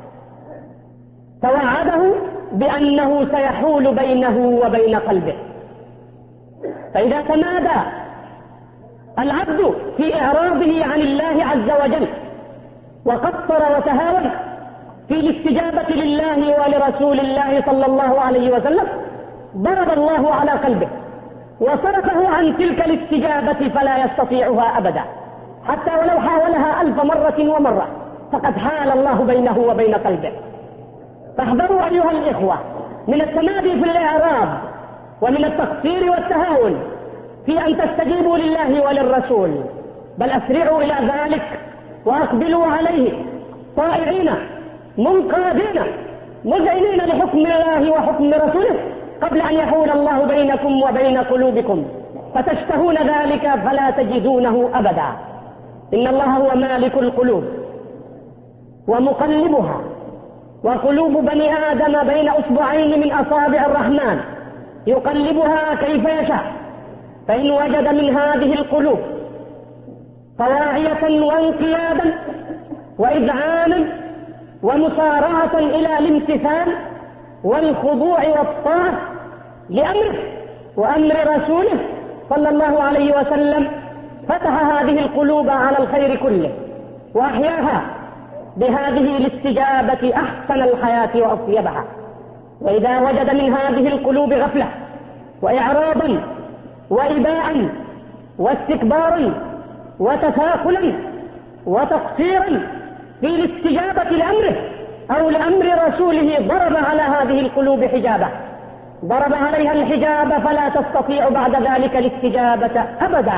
توعده بأنه سيحول بينه وبين قلبه. فإذا تمادى العبد في إعراضه عن الله عز وجل وقصر وتهاون في الاستجابة لله ولرسول الله صلى الله عليه وسلم ضرب الله على قلبه وصرفه عن تلك الاستجابة فلا يستطيعها أبدا، حتى ولو حاولها ألف مرة ومرة فقد حال الله بينه وبين قلبه. فاحذروا أيها الإخوة من التمادي في الإعراض ومن التقصير والتهاون في أن تستجيبوا لله وللرسول، بل أسرعوا إلى ذلك وأقبلوا عليه طائعين منقادين مذعنين لحكم الله وحكم رسوله قبل أن يحول الله بينكم وبين قلوبكم فتشتهون ذلك فلا تجدونه أبدا. إن الله هو مالك القلوب ومقلبها، وقلوب بني آدم بين أصبعين من أصابع الرحمن يقلبها كيف يشاء. فإن وجد من هذه القلوب طواعية وانقيادا وإذعانا ومسارعة إلى الامتثال والخضوع والطاعة لأمره وأمر رسوله صلى الله عليه وسلم، فتح هذه القلوب على الخير كله وأحياها بهذه الاستجابة أحسن الحياة وأطيبها. وإذا وجد من هذه القلوب غفلة وإعراضا وإباء واستكبارا وتثاقلا وتقصيرا في الاستجابة لأمره أو لأمر رسوله ضرب على هذه القلوب حجابه، ضرب عليها الحجاب فلا تستطيع بعد ذلك الاستجابة أبدا.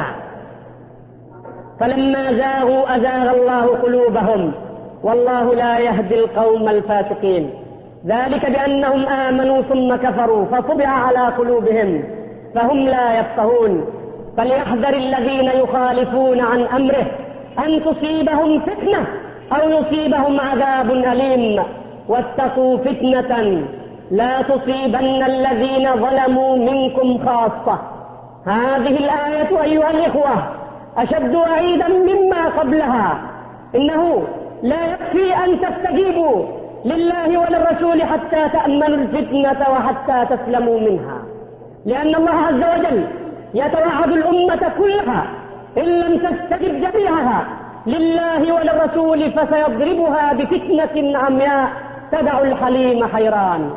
فلما زاغوا أزاغ الله قلوبهم والله لا يهدي القوم الفاسقين. ذلك بأنهم آمنوا ثم كفروا فطبع على قلوبهم فهم لا يفقهون. فليحذر الذين يخالفون عن أمره أن تصيبهم فتنة أو يصيبهم عذاب أليم. واتقوا فتنة لا تصيبن الذين ظلموا منكم خاصة. هذه الآية أيها الإخوة أشد وعيدا مما قبلها. إنه لا يكفي أن تستجيبوا لله وللرسول حتى تأمنوا الفتنة وحتى تسلموا منها، لأن الله عز وجل يتوعد الأمة كلها إن لم تستجب جميعها لله وللرسول فسيضربها بفتنة عمياء تدع الحليم حيران.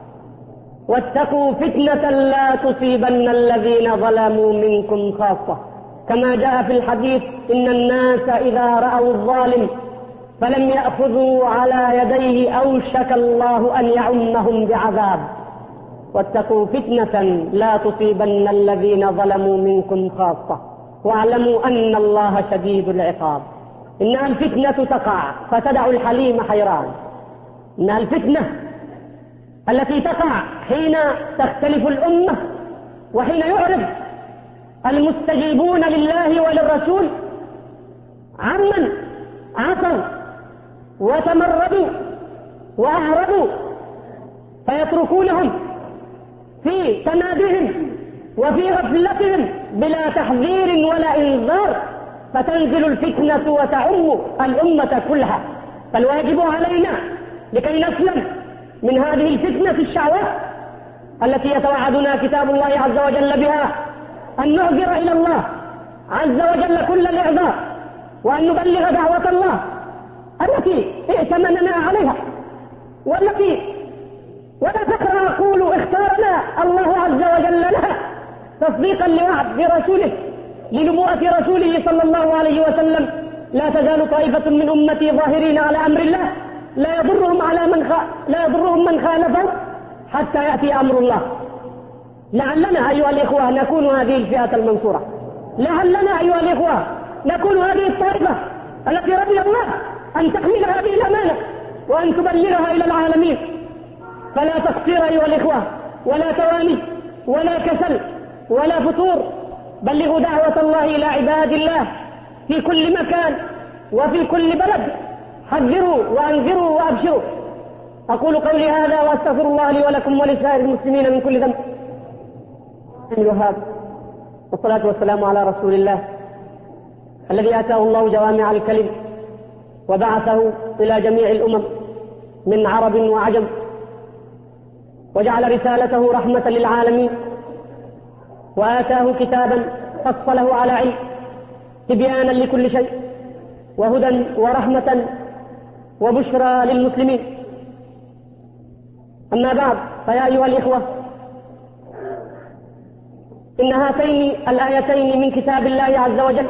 واتقوا فتنة لا تصيبن الذين ظلموا منكم خاصة، كما جاء في الحديث إن الناس إذا رأوا الظالم فلم يأخذوا على يديه أوشك الله أن يعمهم بعذاب. واتقوا فتنة لا تصيبن الذين ظلموا منكم خاصة واعلموا أن الله شديد العقاب. إنها الفتنة تقع فتدع الحليم حيران. إنها الفتنة التي تقع حين تختلف الأمة وحين يعرض المستجيبون لله وللرسول عمن عصوا وتمردوا وأعرضوا فيتركونهم في تمادهم وفي غفلتهم بلا تحذير ولا إنذار فتنزل الفتنة وتعم الأمة كلها. فالواجب علينا لكي نسلم من هذه الفتنة الشعوات التي يتوعدنا كتاب الله عز وجل بها أن نعذر إلى الله عز وجل كل الإعذار وأن نبلغ دعوة الله التي ائتمننا عليها والتي ولا فخر أقول اختارنا الله عز وجل لها تصديقا لوعد برسوله لنبوءة رسوله صلى الله عليه وسلم: لا تزال طائفة من أمتي ظاهرين على أمر الله لا يضرهم على من خ... لا يضرهم من خالفهم حتى يأتي أمر الله. لعلنا أيها الإخوة نكون هذه الفئة المنصورة، لعلنا أيها الإخوة نكون هذه الطائفة التي رضي الله أن تحمل هذه الأمانة وأن تبلغها إلى العالمين. فلا تقصير أيها الإخوة، ولا تواني، ولا كسل، ولا فتور. بلغوا دعوة الله إلى عباد الله في كل مكان وفي كل بلد. حذروا وأنذروا وأبشروا. أقول قولي هذا وأستغفر الله لي ولكم ولسائر المسلمين من كل ذنب. الوهاب، والصلاة والسلام على رسول الله الذي آتاه الله جوامع الكلم وبعثه إلى جميع الأمم من عرب وعجم، وجعل رسالته رحمة للعالمين، وآتاه كتابا فصله على علم تبيانا لكل شيء وهدى ورحمة وبشرى للمسلمين. أما بعد، فيا أيها الإخوة، إن هاتين الآيتين من كتاب الله عز وجل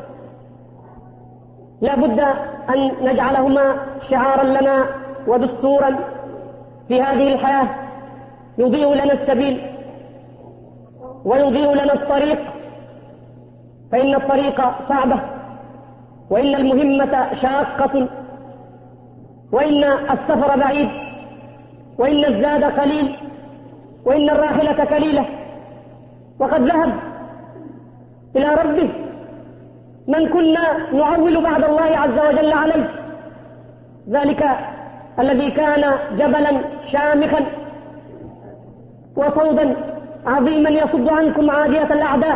لا بد أن نجعلهما شعارا لنا ودستورا في هذه الحياة، يضيء لنا السبيل ويضيء لنا الطريق، فإن الطريق صعبة، وإن المهمة شاقة، وإن السفر بعيد، وإن الزاد قليل، وإن الراحلة قليلة. وقد ذهب إلى ربه من كنا نعول بعد الله عز وجل عليه، ذلك الذي كان جبلا شامخا وصودا عظيما يصد عنكم عادية الأعداء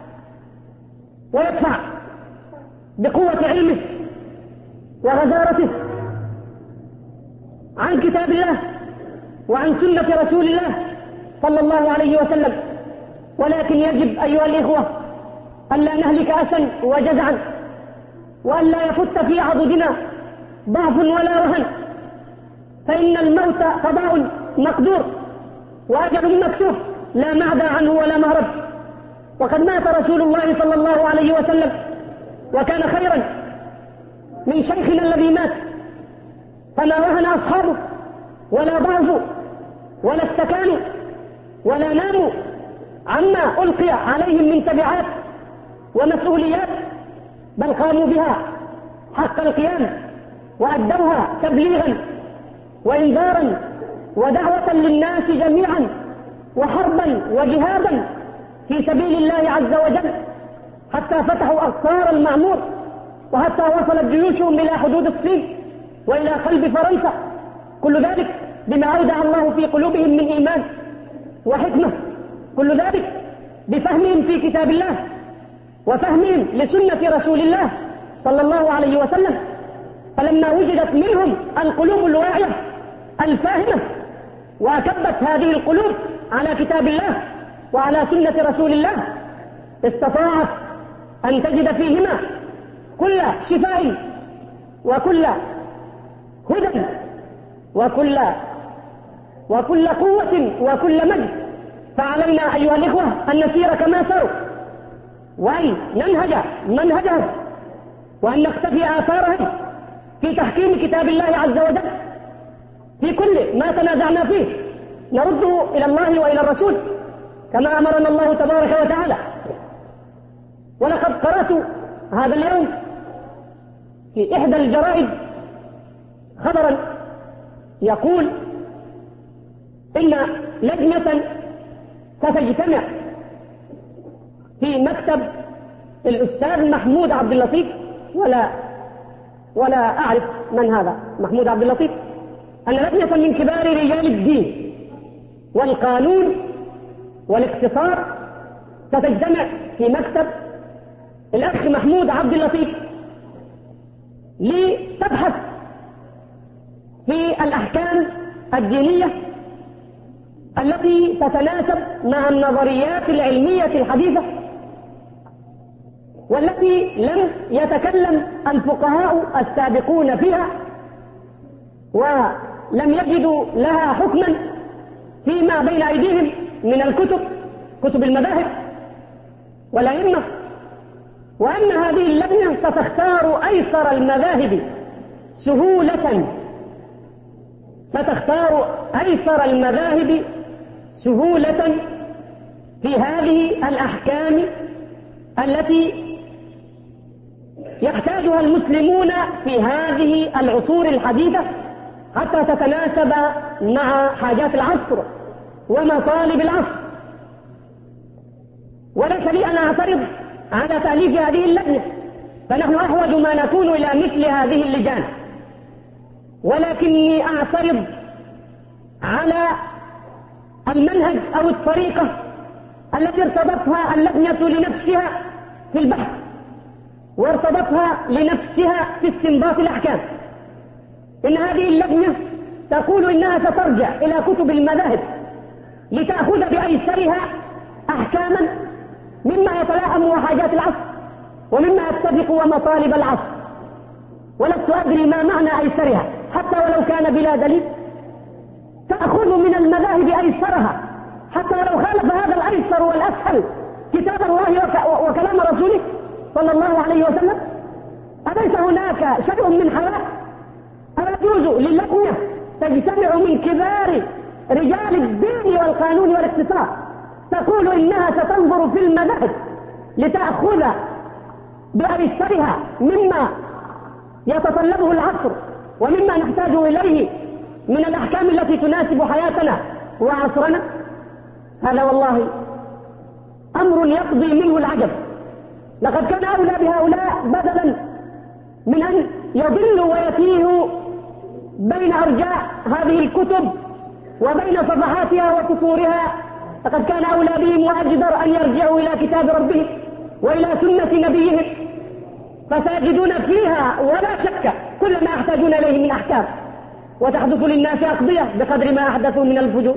ويدفع بقوة علمه وغزارته عن كتاب الله وعن سنة رسول الله صلى الله عليه وسلم. ولكن يجب أيها الإخوة ألا نهلك أسا وجزعا، وألا يفت في عضدنا ضعف ولا وهن، فإن الموت قضاء مقدور وأجل مكتوب لا معدى عنه ولا مهرب. وقد مات رسول الله صلى الله عليه وسلم وكان خيرا من شيخنا الذي مات، فما وهن أصحابه ولا ضعفوا ولا استكانوا ولا ناموا عما ألقي عليهم من تبعات ومسؤوليات، بل قاموا بها حق القيام وأدوها تبليغا وإنذارا ودعوة للناس جميعا وحربا وجهادا في سبيل الله عز وجل، حتى فتحوا أقطار المعمور، وحتى وصلت جيوشهم إلى حدود الصين وإلى قلب فرنسا. كل ذلك بما أودع الله في قلوبهم من إيمان وحكمة، كل ذلك بفهمهم في كتاب الله وفهمهم لسنة رسول الله صلى الله عليه وسلم. فلما وجدت منهم القلوب الواعية الفاهمة وأكبت هذه القلوب على كتاب الله وعلى سنة رسول الله، استطاعت أن تجد فيهما كل شفاء وكل هدى وكل وكل قوة وكل مجد. فعلينا أيها الإخوة أن نسير كما ساروا، وأن ننهج منهجهم، وأن نقتفي آثارهم في تحكيم كتاب الله عز وجل في كل ما تنازعنا فيه، نرده إلى الله وإلى الرسول كما أمرنا الله تبارك وتعالى. ولقد قرأت هذا اليوم في إحدى الجرائد خبرا يقول إن لجنة ستجتمع في مكتب الأستاذ محمود عبد اللطيف، ولا ولا أعرف من هذا محمود عبد اللطيف، أن لجنة من كبار رجال الدين والقانون والاقتصاد ستجتمع في مكتب الأخ محمود عبد اللطيف لتبحث في الأحكام الدينية التي تتناسب مع النظريات العلمية الحديثة، والتي لم يتكلم الفقهاء السابقون فيها ولم يجدوا لها حكما فيما بين أيديهم من الكتب، كتب المذاهب والأئمة وأن هذه اللجنة ستختار أيسر المذاهب سهولة ستختار أيسر المذاهب سهولة في هذه الأحكام التي يحتاجها المسلمون في هذه العصور الحديثة حتى تتناسب مع حاجات العصر ومطالب العصر. وليس لي أن أعترض على تأليف هذه اللجنة، فنحن أحوج ما نكون إلى مثل هذه اللجان، ولكني أعترض على المنهج أو الطريقة التي ارتضتها اللجنة لنفسها في البحث وارتضتها لنفسها في استنباط الأحكام. إن هذه اللجنة تقول إنها سترجع إلى كتب المذاهب لتأخذ بأيسرها أحكاما مما يتلائم مع حاجات العصر ومما يتفق ومطالب العصر، ولست أدري ما معنى أيسرها حتى ولو كان بلا دليل. تأخذ من المذاهب أيسرها حتى ولو خالف هذا الأيسر والأسهل كتاب الله وكلام رسوله صلى الله عليه وسلم. أليس هناك شيء من حياة؟ ألا يجوز للجنة تجتمع من كبار رجال الدين والقانون والاقتصاد تقول إنها ستنظر في المذاهب لتأخذ بأيسرها مما يتطلبه العصر ومما نحتاج إليه من الأحكام التي تناسب حياتنا وعصرنا؟ هذا والله أمر يقضي منه العجب. لقد كان أولى بهؤلاء بدلا من أن يضلوا ويتيهوا بين أرجاء هذه الكتب وبين صفحاتها وسطورها، لقد كان أولى بهم وأجدر أن يرجعوا إلى كتاب ربهم وإلى سنة نبيهم فساجدون فيها ولا شك كل ما يحتاجون إليه من أحكام، وتحدث للناس أقضية بقدر ما أحدثوا من الفجور.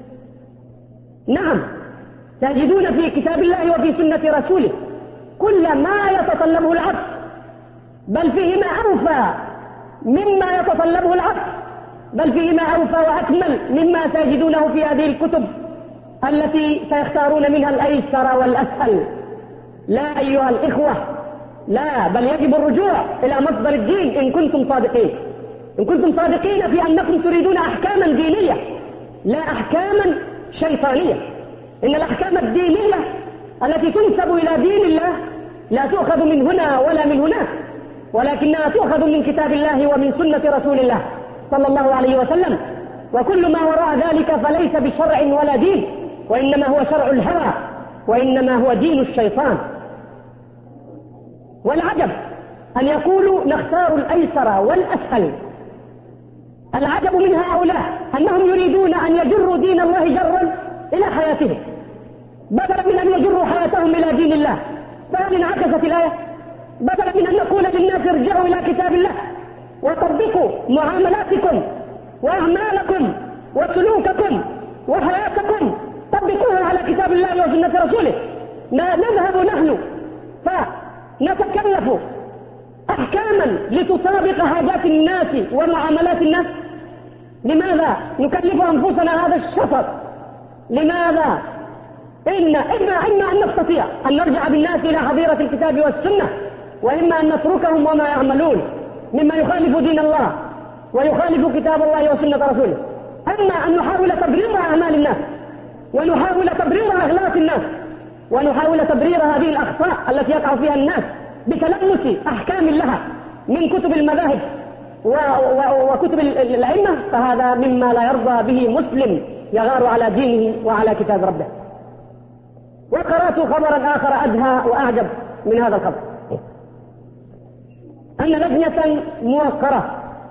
نعم، ساجدون في كتاب الله وفي سنة رسوله كل ما يتطلبه العصر، بل فيه ما أوفى مما يتطلبه العصر، بل فيه ما أوفى وأكمل مما ساجدونه في هذه الكتب التي سيختارون منها الأيسر والأسهل. لا أيها الإخوة، لا، بل يجب الرجوع إلى مصدر الدين إن كنتم صادقين، إن كنتم صادقين في أنكم تريدون أحكاما دينية لا أحكاما شيطانية. إن الأحكام الدينية التي تنسب إلى دين الله لا تؤخذ من هنا ولا من هناك، ولكنها تؤخذ من كتاب الله ومن سنة رسول الله صلى الله عليه وسلم، وكل ما وراء ذلك فليس بشرع ولا دين، وإنما هو شرع الهوى، وإنما هو دين الشيطان. والعجب أن يقولوا نختار الأيسر والأسهل. العجب من هؤلاء أنهم يريدون أن يجروا دين الله جرا إلى حياتهم بدلا من أن يجروا حياتهم إلى دين الله. فهل انعكست الآية؟ بدلا من أن نقول للناس ارجعوا إلى كتاب الله وطبقوا معاملاتكم وأعمالكم وسلوككم وحياتكم طبقوها على كتاب الله وسنة رسوله، نذهب نحن فنتكلف أحكاما لتطابق حاجات الناس ومعاملات الناس. لماذا نكلف أنفسنا هذا الشفط؟ لماذا؟ إن إما إما أن نستطيع أن نرجع بالناس إلى حظيرة الكتاب والسنة، وإما أن نتركهم وما يعملون مما يخالف دين الله ويخالف كتاب الله وسنة رسوله. أما أن نحاول تبرير أعمال الناس ونحاول تبرير أغلاط الناس ونحاول تبرير هذه الأخطاء التي يقع فيها الناس بتلمس أحكام لها من كتب المذاهب وكتب الأئمة، فهذا مما لا يرضى به مسلم يغار على دينه وعلى كتاب ربه. وقرأت خبرا آخر أدهى وأعجب من هذا الخبر، أن لجنة موقرة،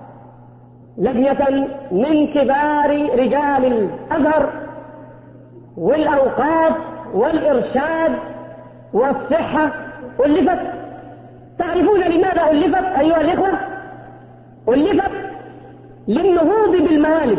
لجنة من كبار رجال الأزهر والأوقاف والإرشاد والصحة ألفت. تعرفون لماذا ألفت أيها الإخوة؟ ألفت للنهوض بالموالد،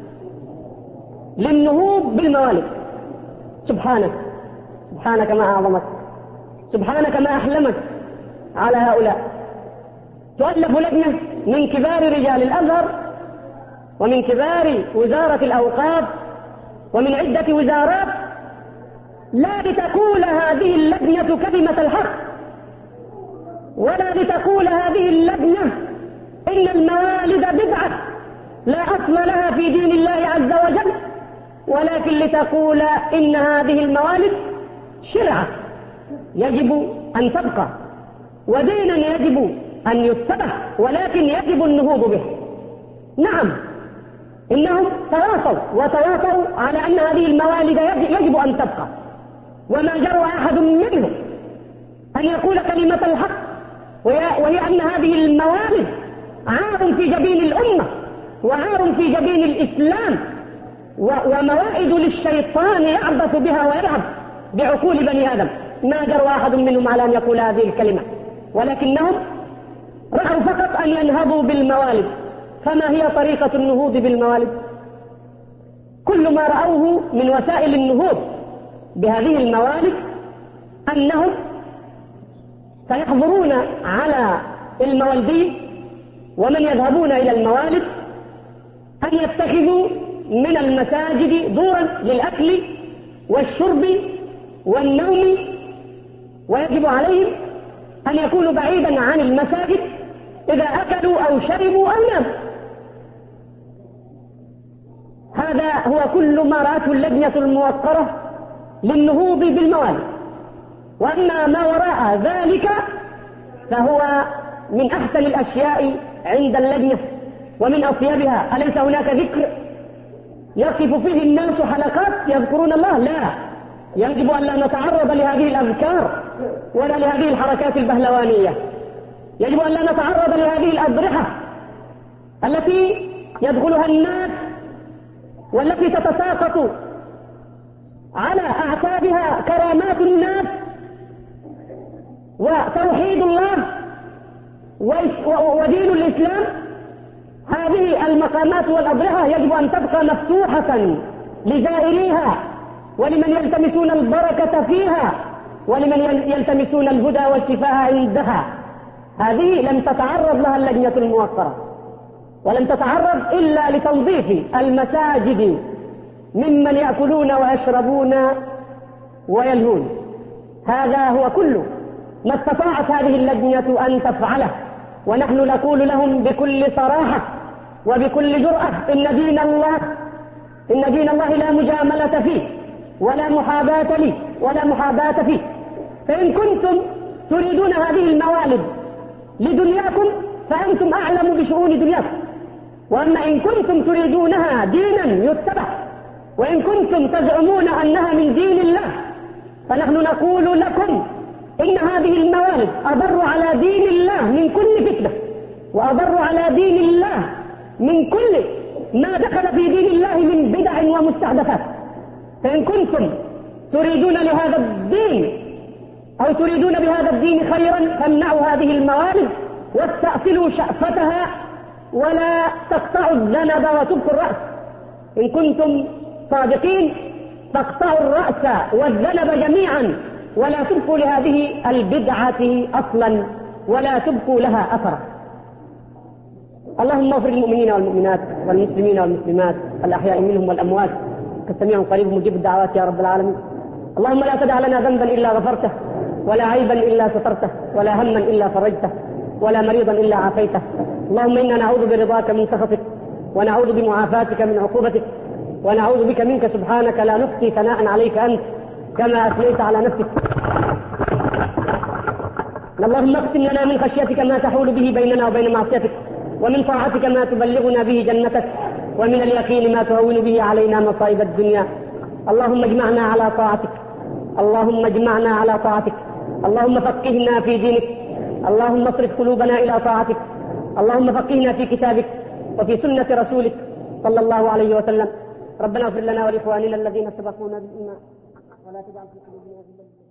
للنهوض بالموالد. سبحانك، سبحانك ما أعظمك، سبحانك ما أحلمك على هؤلاء. تؤلف لجنة من كبار رجال الأزهر ومن كبار وزارة الأوقاف ومن عدة وزارات، لا لتقول هذه اللجنة كلمة الحق، ولا لتقول هذه اللجنة إن الموالد بدعة لا أصل لها في دين الله عز وجل، ولكن لتقول إن هذه الموالد شرعة يجب أن تبقى ودينا يجب أن يتبع، ولكن يجب النهوض به. نعم، إنهم تواصوا وتواصوا على أن هذه الموالد يجب أن تبقى، وما جرى أحد منهم أن يقول كلمة الحق، وهي أن هذه الموالد عار في جبين الأمة وعار في جبين الإسلام وموائد للشيطان يعبث بها ويلعب بعقول بني آدم. ما جرى أحد منهم على أن يقول هذه الكلمة، ولكنهم رأوا فقط أن ينهضوا بالموالد. فما هي طريقة النهوض بالموالد؟ كل ما رأوه من وسائل النهوض بهذه الموالد أنهم سيحضرون على الموالدين ومن يذهبون إلى الموالد أن يتخذوا من المساجد دورا للأكل والشرب والنوم، ويجب عليهم أن يكونوا بعيدا عن المساجد إذا أكلوا أو شربوا أو ناموا. هذا هو كل ما رأته اللجنة الموقرة للنهوض بالموالد. وأما ما وراء ذلك فهو من أحسن الأشياء عند اللجنة ومن أطيبها. أليس هناك ذكر يقف فيه الناس حلقات يذكرون الله؟ لا، يجب أن لا نتعرض لهذه الأذكار ولا لهذه الحركات البهلوانية. يجب أن لا نتعرض لهذه الأضرحة التي يدخلها الناس والتي تتساقط على أعتابها كرامات الناس وتوحيد الله ودين الإسلام. هذه المقامات والأضرحة يجب أن تبقى مفتوحة لزائريها ولمن يلتمسون البركة فيها ولمن يلتمسون الهدى والشفاء عندها. هذه لم تتعرض لها اللجنة الموقرة، ولم تتعرض إلا لتنظيف المساجد ممن يأكلون ويشربون ويلهون. هذا هو كل ما استطاعت هذه اللجنة أن تفعله، ونحن نقول لهم بكل صراحة وبكل جرأة إن دين الله إن دين الله لا مجاملة فيه ولا محاباة لي ولا محاباة فيه. فإن كنتم تريدون هذه الموالد لدنياكم فأنتم أعلم بشؤون دنياكم، وأما إن كنتم تريدونها دينا يتبع وإن كنتم تزعمون أنها من دين الله فنحن نقول لكم إن هذه الموالد أضر على دين الله من كل فتنة، وأضر على دين الله من كل ما دخل في دين الله من بدع ومستحدثات. فإن كنتم تريدون لهذا الدين أو تريدون بهذا الدين خيرا فامنعوا هذه الموالد واستأصلوا شأفتها ولا تقطعوا الذنب وتبقوا الرأس. إن كنتم صادقين تقطعوا الرأس والذنب جميعا ولا تبقوا لهذه البدعة أصلا ولا تبقوا لها أثرا. اللهم اغفر للمؤمنين والمؤمنات والمسلمين والمسلمات الأحياء منهم والأموات، كالسميع قريب مجيب الدعوات يا رب العالمين. اللهم لا تدع لنا ذنبا إلا غفرته، ولا عيبا إلا سترته، ولا هما إلا فرجته، ولا مريضا إلا عافيته. اللهم إنا نعوذ برضاك من سخطك، ونعوذ بمعافاتك من عقوبتك، ونعوذ بك منك سبحانك لا نحصي ثناء عليك أنت كما أثنيت على نفسك. اللهم اقسم لنا من خشيتك ما تحول به بيننا وبين معصيتك، ومن طاعتك ما تبلغنا به جنتك، ومن اليقين ما تهون به علينا مصائب الدنيا. اللهم اجمعنا على طاعتك، اللهم اجمعنا على طاعتك، اللهم فقهنا في دينك، اللهم اصرف قلوبنا إلى طاعتك، اللهم فقهنا في كتابك وفي سنة رسولك صلى الله عليه وسلم. ربنا اغفر لنا ولإخواننا الذين سبقونا بالإيمان ولا تجعل في قلوبنا غلا